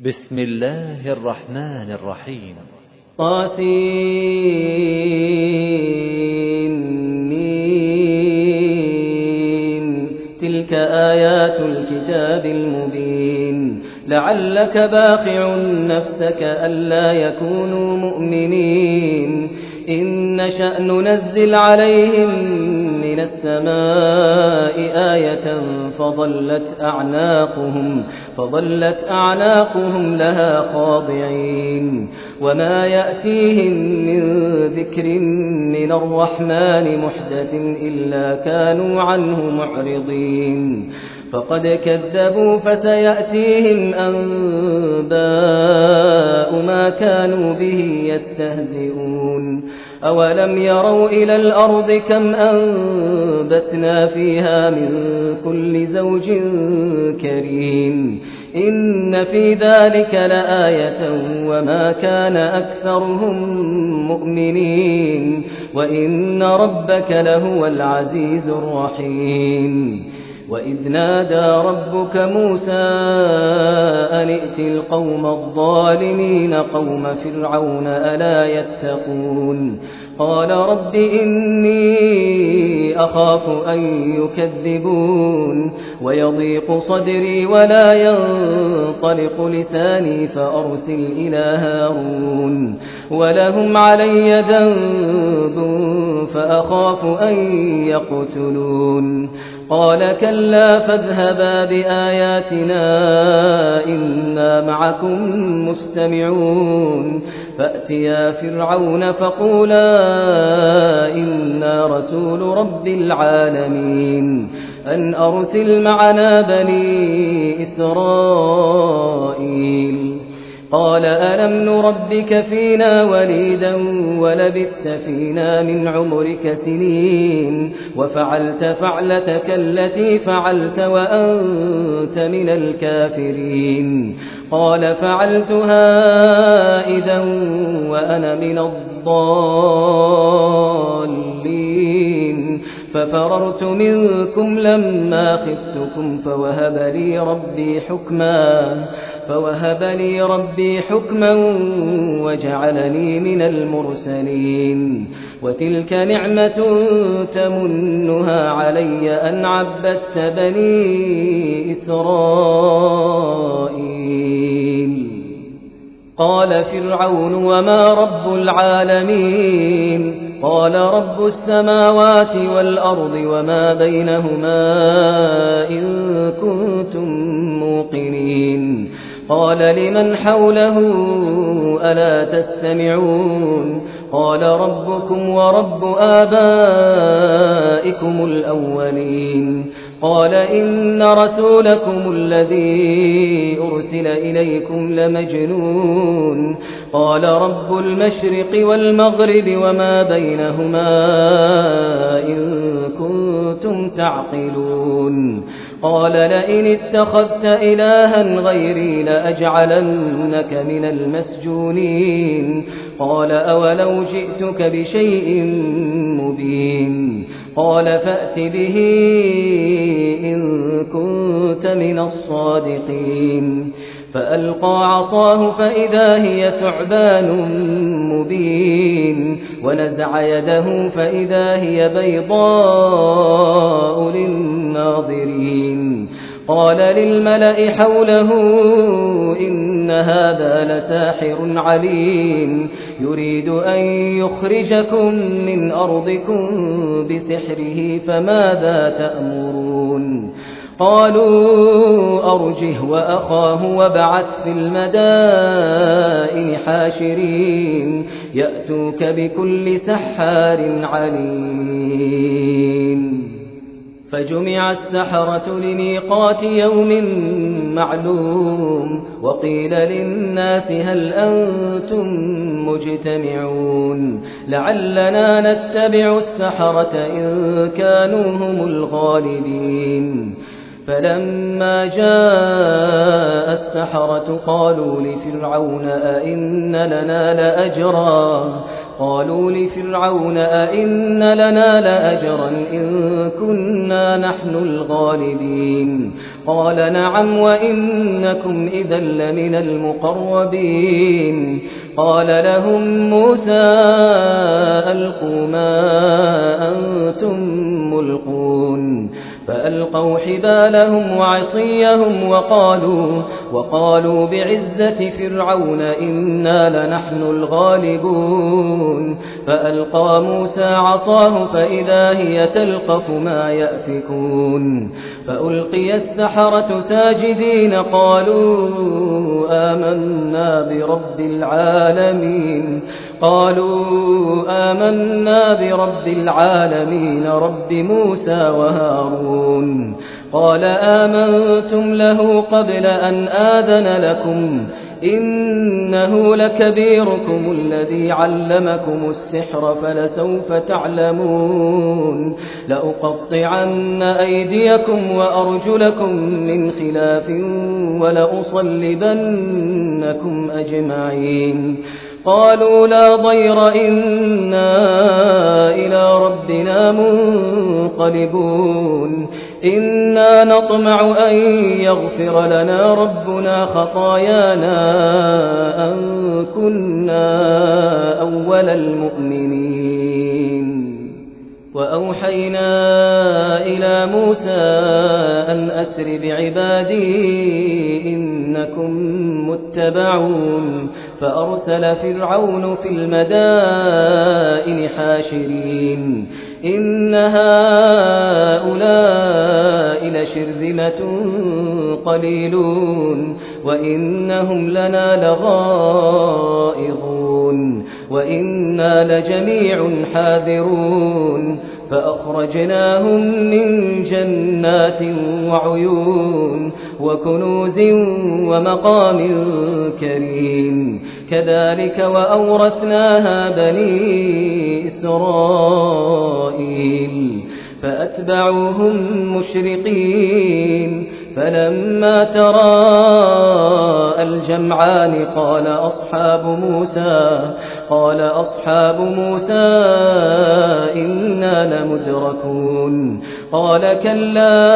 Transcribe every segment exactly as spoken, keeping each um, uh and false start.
بسم الله الرحمن الرحيم. طاسين. تلك آيات الكتاب المبين. لعلك باخع نفسك ألا يكونوا مؤمنين إن نشأ ننزل عليهم من السماء آية فظلت أعناقهم, فظلت أعناقهم لها خاضعين وما يأتيهم من ذكر من الرحمن محدث إلا كانوا عنه معرضين فقد كذبوا فسيأتيهم أنباء ما كانوا به يستهزئون أولم يروا إلى الأرض كم أنبتنا فيها من كل زوج كريم إن في ذلك لآية وما كان أكثرهم مؤمنين وإن ربك لهو العزيز الرحيم وإذ نادى ربك موسى أن ائت القوم الظالمين قوم فرعون ألا يتقون قال رب إني أخاف أن يكذبون ويضيق صدري ولا ينطلق لساني فأرسل إلى هارون ولهم علي ذنب فأخاف أن يقتلون قال كلا فاذهبا بآياتنا إنا معكم مستمعون فأتيا فرعون فقولا إنا رسول رب العالمين أن أرسل معنا بني إسرائيل قال ألم نربك فينا وليدا ولبثت فينا من عمرك سنين وفعلت فعلتك التي فعلت وأنت من الكافرين قال فعلتها إذا وأنا من الضالين ففررت منكم لما خفتكم فوهب لي ربي حكما فوهب لي ربي حكما وجعلني من المرسلين وتلك نعمة تمنها علي أن عبدت بني إسرائيل قال فرعون وما رب العالمين قال رب السماوات والأرض وما بينهما إن كنتم موقنين قال لمن حوله ألا تستمعون قال ربكم ورب آبائكم الأولين قال إن رسولكم الذي أرسل إليكم لمجنون قال رب المشرق والمغرب وما بينهما إن كنتم تعقلون قال لئن اتخذت إلها غيري لأجعلنك من المسجونين قال أولو جئتك بشيء مبين قال فأت به إن كنت من الصادقين فألقى عصاه فإذا هي ثعبان مبين ونزع يده فإذا هي بيضاء للناظرين قال للملأ حوله إن هذا لساحر عليم يريد أن يخرجكم من أرضكم بسحره فماذا تأمرون قالوا أرجه وأخاه وابعث في المدائن حاشرين يأتوك بكل سحار عليم فجمع السحرة لميقات يوم معلوم وقيل للناس هل أنتم مجتمعون لعلنا نتبع السحرة إن كانوا هم الغالبين فلما جاء السحرة قالوا لفرعون أئن لنا لأجرا قالوا لفرعون أئن لنا لأجرا إن كنا نحن الغالبين قال نعم وإنكم إذا لمن المقربين قال لهم موسى ألقوا ما أنتم ملقون فألقوا حبالهم وعصيهم وقالوا, وقالوا بعزة فرعون إنا لنحن الغالبون فألقى موسى عصاه فإذا هي تلقف ما يأفكون فألقي السحرة ساجدين قالوا آمنا برب العالمين قالوا آمنا برب العالمين رب موسى وهارون قال آمنتم له قبل أن آذن لكم إنه لكبيركم الذي علمكم السحر فلسوف تعلمون لأقطعن أيديكم وأرجلكم من خلاف ولأصلبنكم أجمعين قالوا لا ضير إنا إلى ربنا منقلبون إنا نطمع أن يغفر لنا ربنا خطايانا أن كنا أول المؤمنين وأوحينا إلى موسى أن أسر بعبادي إنكم متبعون فأرسل فرعون في المدائن حاشرين إن هؤلاء لشرذمة قليلون وإنهم لنا لغائظون وإنا لجميع حاذرون فأخرجناهم من جنات وعيون وكنوز ومقام كريم كذلك وأورثناها بني إسرائيل فأتبعوهم مشرقين فلما تراءى الجمعان قال أصحاب موسى قال أصحاب موسى إنا لمدركون قال كلا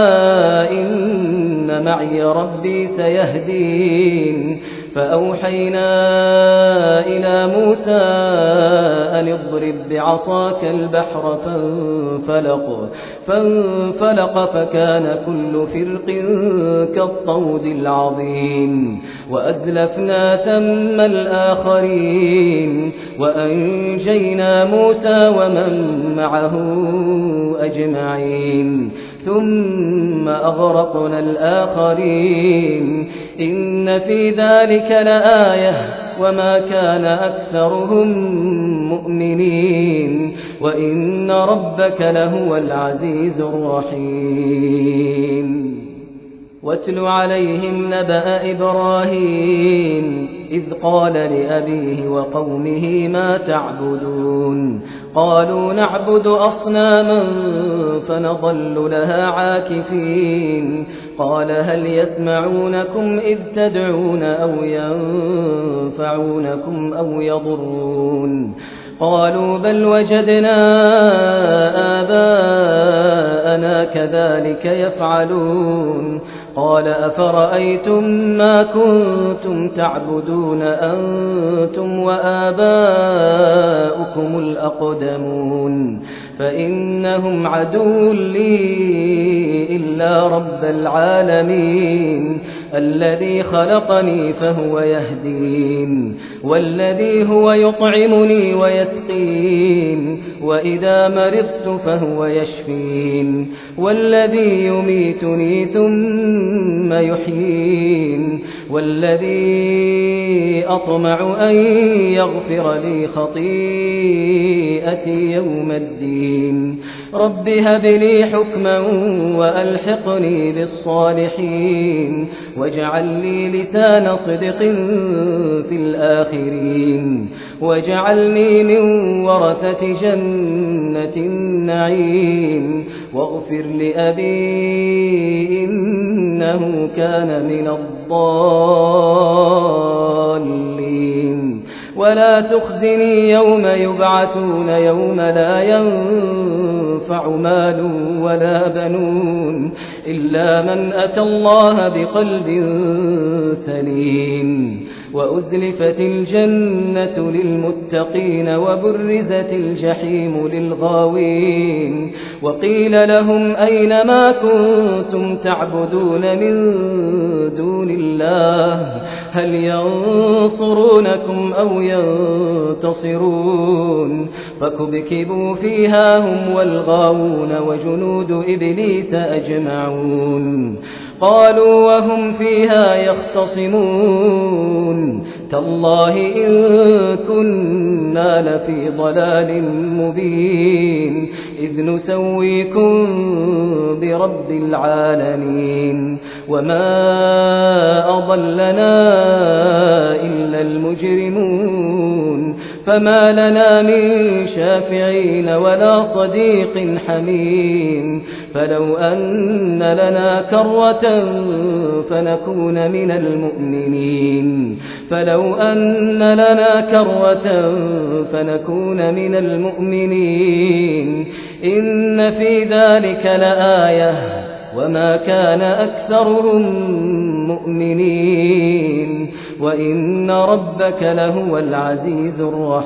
إن معي ربي سيهدين فأوحينا إلى موسى أن اضرب بعصاك البحر فانفلق فانفلق فكان كل فرق كالطود العظيم وأزلفنا ثم الآخرين وأنجينا موسى ومن معه أجمعين ثم أغرقنا الآخرين إن في ذلك لآية وما كان أكثرهم مؤمنين وإن ربك لهو العزيز الرحيم واتل عليهم نبأ إبراهيم إذ قال لأبيه وقومه ما تعبدون قالوا نعبد أصناما فنظل لها عاكفين قال هل يسمعونكم إذ تدعون أو ينفعونكم أو يضرون قالوا بل وجدنا آباءنا كذلك يفعلون قال أفرأيتم ما كنتم تعبدون أنتم وآباؤكم الأقدمون فإنهم عدو لي إلا رب العالمين الذي خلقني فهو يهدين والذي هو يطعمني ويسقين وإذا مرضت فهو يشفين والذي يميتني ثم يحيين والذي أطمع أن يغفر لي خطيئتي يوم الدين رب هب لي حكما وألحقني بالصالحين واجعل لي لسان صدق في الآخرين واجعلني من ورثة جنة النعيم واغفر لأبي إنه كان من الضالين ولا تخزني يوم يبعثون يوم لا ينفع مال ولا بنون إلا من أتى الله بقلب سليم وأزلفت الجنة للمتقين وبرزت الجحيم للغاوين وقيل لهم أين ما كنتم تعبدون من دون الله هل ينصرونكم أو ينتصرون فكبكبوا فيها هم والغاوون وجنود إبليس أجمعون قالوا وهم فيها يختصمون تالله إن كنا لفي ضلال مبين إذ نسويكم برب العالمين وما أضلنا إلا المجرمون فما لنا من شافعين ولا صديق حميم فلو أن لنا كرة فنكون من المؤمنين فلو أن لنا كرة فنكون من المؤمنين إن في ذلك لآية وما كان أكثرهم مؤمنين وإن ربك لهو العزيز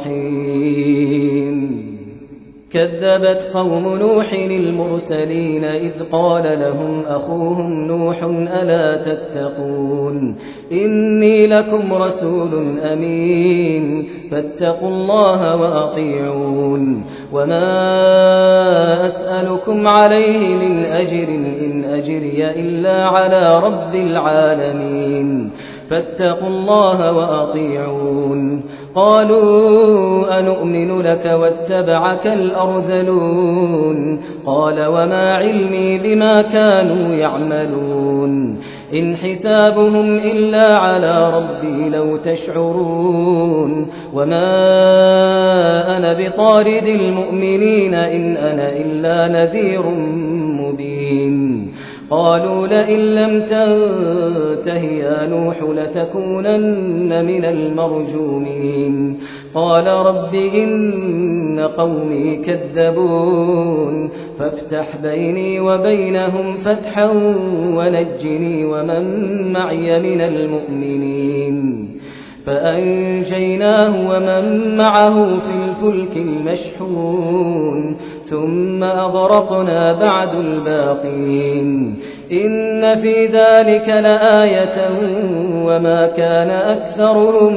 الرحيم كذبت قوم نوح المرسلين إذ قال لهم أخوهم نوح ألا تتقون إني لكم رسول أمين فاتقوا الله وأطيعون وما أسألكم عليه من أجر إن أجري إلا على رب العالمين فاتقوا الله وأطيعون قالوا أنؤمن لك واتبعك الأرذلون قال وما علمي بما كانوا يعملون إن حسابهم إلا على ربي لو تشعرون وما أنا بطارد المؤمنين إن أنا إلا نذير مبين قالوا لئن لم تنته يا نوح لتكونن من المرجومين قال رب إن قومي كذبون فافتح بيني وبينهم فتحا ونجني ومن معي من المؤمنين فأنجيناه ومن معه في الفلك المشحون ثم أغرقنا بعد الباقين إن في ذلك لآية وما كان أكثرهم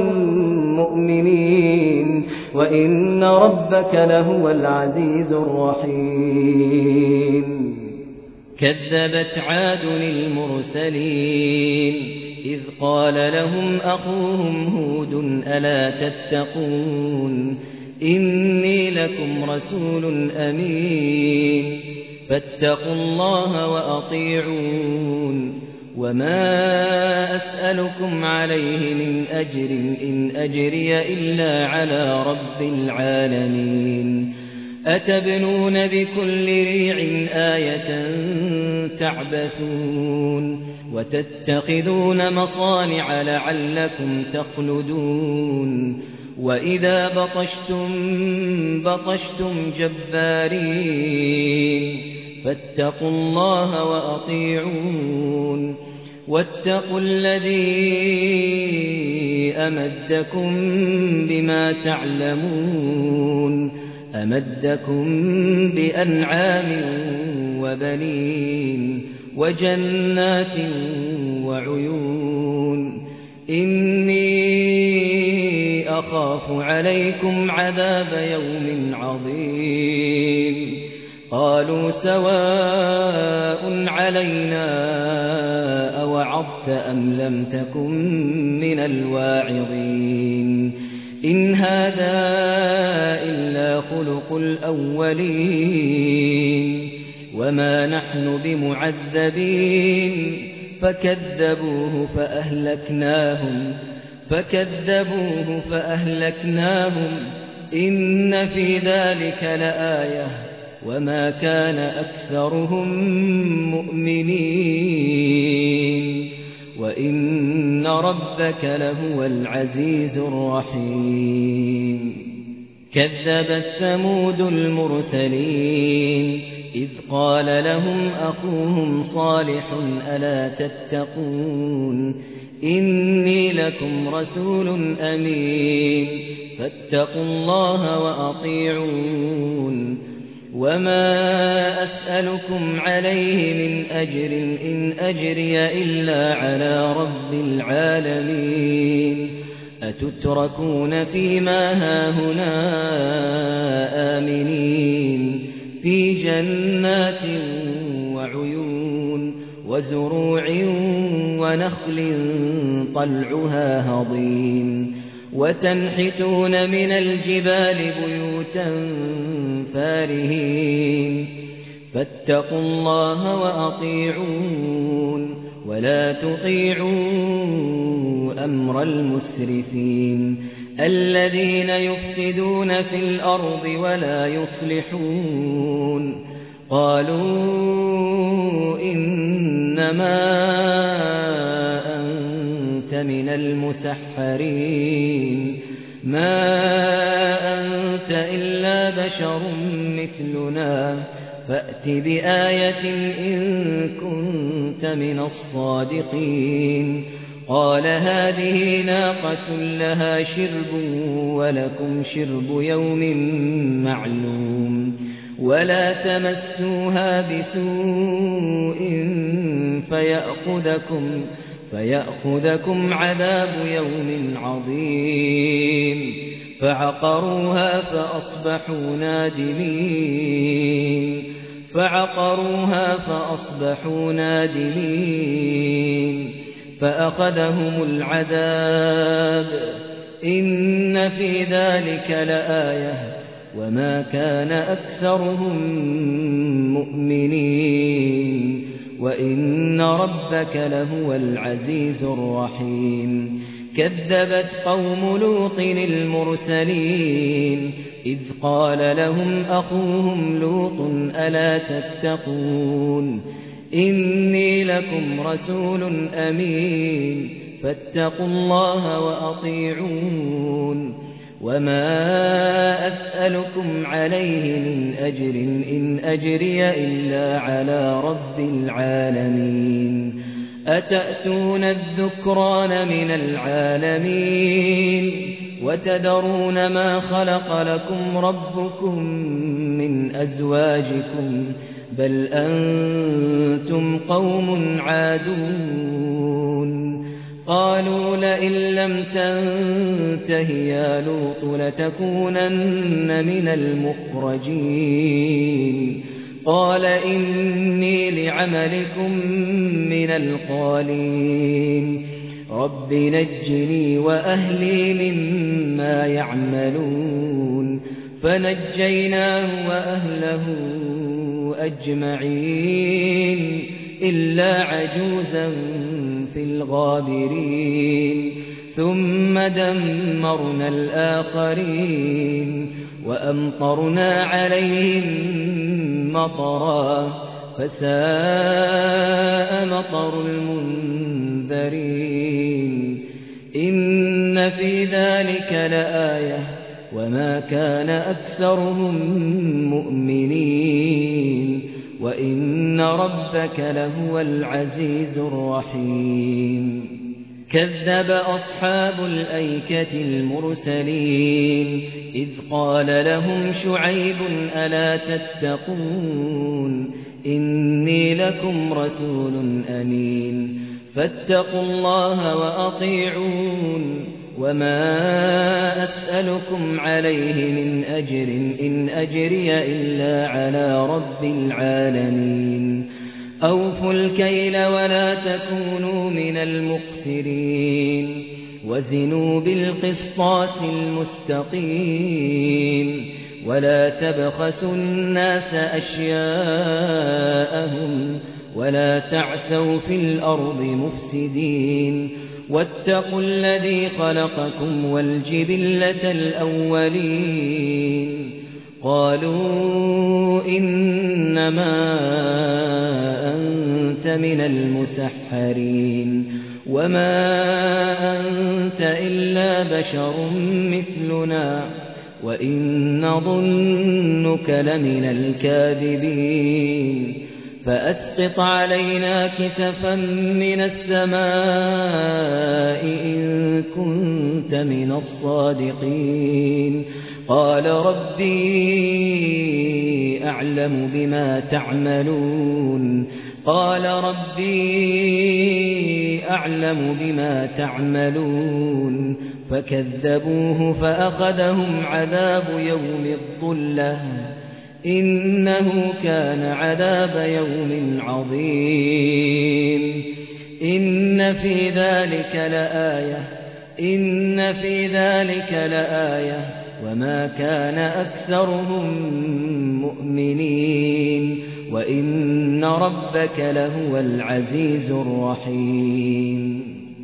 مؤمنين وإن ربك لهو العزيز الرحيم كذبت عاد المرسلين إذ قال لهم أخوهم هود ألا تتقون إني لكم رسول أمين فاتقوا الله وأطيعون وما أسألكم عليه من أجر إن أجري إلا على رب العالمين أتبنون بكل ريع آية تعبثون وتتخذون مصانع لعلكم تخلدون وإذا بطشتم بطشتم جبارين فاتقوا الله وأطيعون واتقوا الذي أمدكم بما تعلمون أمدكم بأنعام وبنين وجنات وعيون إني أخاف عليكم عذاب يوم عظيم قالوا سواء علينا أوعظت أم لم تكن من الواعظين إن هذا إلا خلق الأولين وما نحن بمعذبين فكذبوه فأهلكناهم فكذبوه فأهلكناهم إن في ذلك لآية وما كان أكثرهم مؤمنين وإن ربك لهو العزيز الرحيم كذبت ثمود المرسلين إذ قال لهم أخوهم صالح ألا تتقون إني لكم رسول أمين فاتقوا الله وأطيعون وما أسألكم عليه من أجر إن أجري إلا على رب العالمين أتتركون فيما هاهنا آمنين في جنات وعيون وزروع ونخل طلعها هضيم وتنحتون من الجبال بيوتا فارهين فاتقوا الله وأطيعون ولا تطيعوا أمر المسرفين الذين يفسدون في الأرض ولا يصلحون قالوا إنما أنت من المسحرين ما أنت إلا بشر مثلنا فأت بآية إن كنت من الصادقين قال هذه ناقة لها شرب ولكم شرب يوم معلوم ولا تمسوها بسوء فيأخذكم فيأخذكم عذاب يوم عظيم فعقروها فأصبحوا نادمين فعقروها فأصبحوا نادمين فأخذهم العذاب إن في ذلك لآية وما كان أكثرهم مؤمنين وإن ربك لهو العزيز الرحيم كذبت قوم لوط المرسلين إذ قال لهم أخوهم لوط ألا تتقون إني لكم رسول أمين فاتقوا الله وأطيعون وما أسألكم عليه من أجر إن أجري إلا على رب العالمين أتأتون الذكران من العالمين وتذرون ما خلق لكم ربكم من أزواجكم بل أنتم قوم عادون قالوا لئن لم تنته يا لوط لتكونن من المخرجين قال إني لعملكم من القالين رب نجني وأهلي مما يعملون فنجيناه وأهله أجمعين إلا عجوزا في الغابرين ثم دمرنا الآخرين وأمطرنا عليهم مطرا فساء مطر المنذرين إن في ذلك لآية وما كان أكثرهم مؤمنين وإن ربك لهو العزيز الرحيم كذب أصحاب الأيكة المرسلين إذ قال لهم شعيب ألا تتقون إني لكم رسول أمين فاتقوا الله وأطيعون وما أسألكم عليه من أجر إن أجري إلا على رب العالمين أوفوا الكيل ولا تكونوا من المخسرين وزنوا بالقسطاس المستقيم ولا تبخسوا الناس أشياءهم ولا تعثوا في الأرض مفسدين واتقوا الذي خلقكم والجبلة الأولين قالوا إنما أنت من المسحرين وما أنت إلا بشر مثلنا وإن نظنك لمن الكاذبين فأسقط علينا كسفا من السماء إن كنت من الصادقين قال ربي أعلم بما تعملون قال ربي أعلم بما تعملون فكذبوه فأخذهم عذاب يوم الظلة إنه كان عذاب يوم عظيم إن في ذلك لآية إن في ذلك لآية وما كان أكثرهم مؤمنين وإن ربك لهو العزيز الرحيم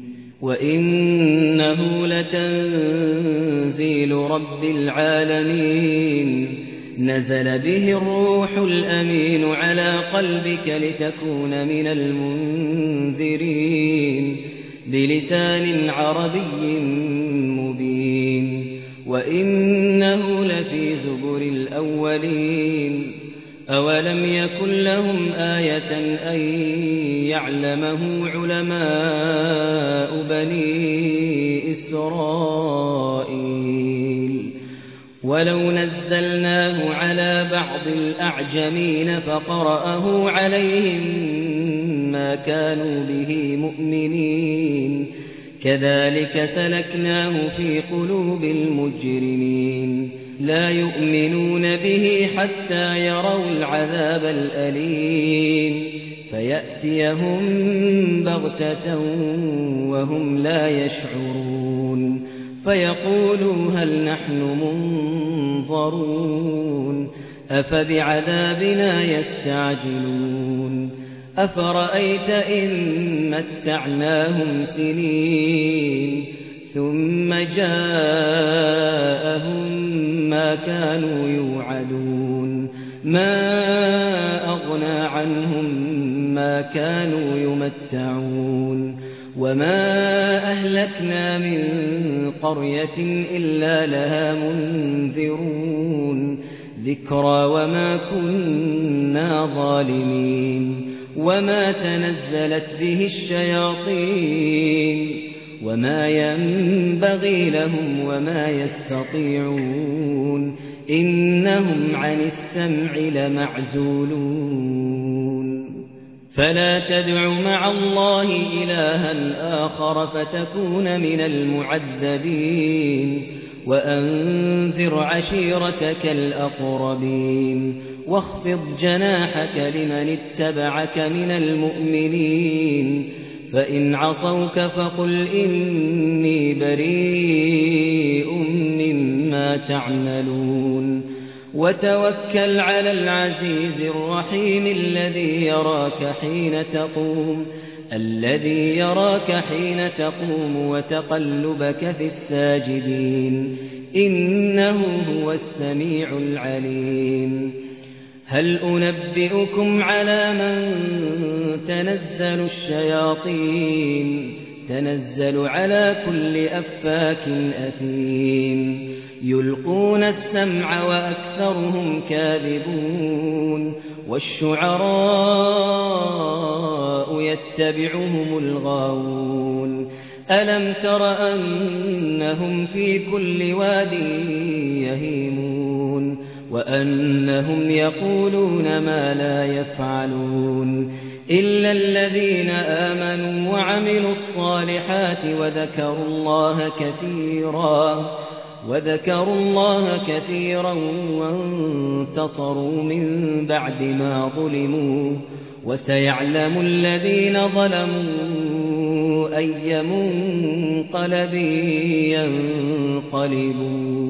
وإنه لتنزيل رب العالمين نزل به الروح الأمين على قلبك لتكون من المنذرين بلسان عربي مبين وإنه لفي زبر الأولين أولم يكن لهم آية أن يعلمه علماء بني إسرائيل ولو نزلناه على بعض الأعجمين فقرأه عليهم ما كانوا به مؤمنين كذلك سلكناه في قلوب المجرمين لا يؤمنون به حتى يروا العذاب الأليم فيأتيهم بغتة وهم لا يشعرون فيقولوا هل نحن منظرون أفبعذابنا يستعجلون أفرأيت إن متعناهم سنين ثم جاءهم ما كانوا يوعدون ما أغنى عنهم ما كانوا يمتعون وما أهلكنا من قرية إلا لها منذرون ذكرى وما كنا ظالمين وما تنزلت به الشياطين وما ينبغي لهم وما يستطيعون إنهم عن السمع لمعزولون فلا تدع مع الله إلها آخر فتكون من المعذبين وأنذر عشيرتك الأقربين واخفض جناحك لمن اتبعك من المؤمنين فإن عصوك فقل إني بريء مما تعملون وتوكل على العزيز الرحيم الذي يراك حين تقوم الذي يراك حين تقوم وتقلبك في الساجدين إنه هو السميع العليم هل أنبئكم على من تنزل الشياطين تنزل على كل أفاك أثيم يلقون السمع وأكثرهم كاذبون والشعراء يتبعهم الغاوون ألم تر أنهم في كل واد يهيمون وأنهم يقولون ما لا يفعلون إلا الذين آمنوا وعملوا الصالحات وذكروا الله كثيرا وذكروا الله كثيرا وانتصروا من بعد ما ظلموا وسيعلم الذين ظلموا أي منقلب ينقلبون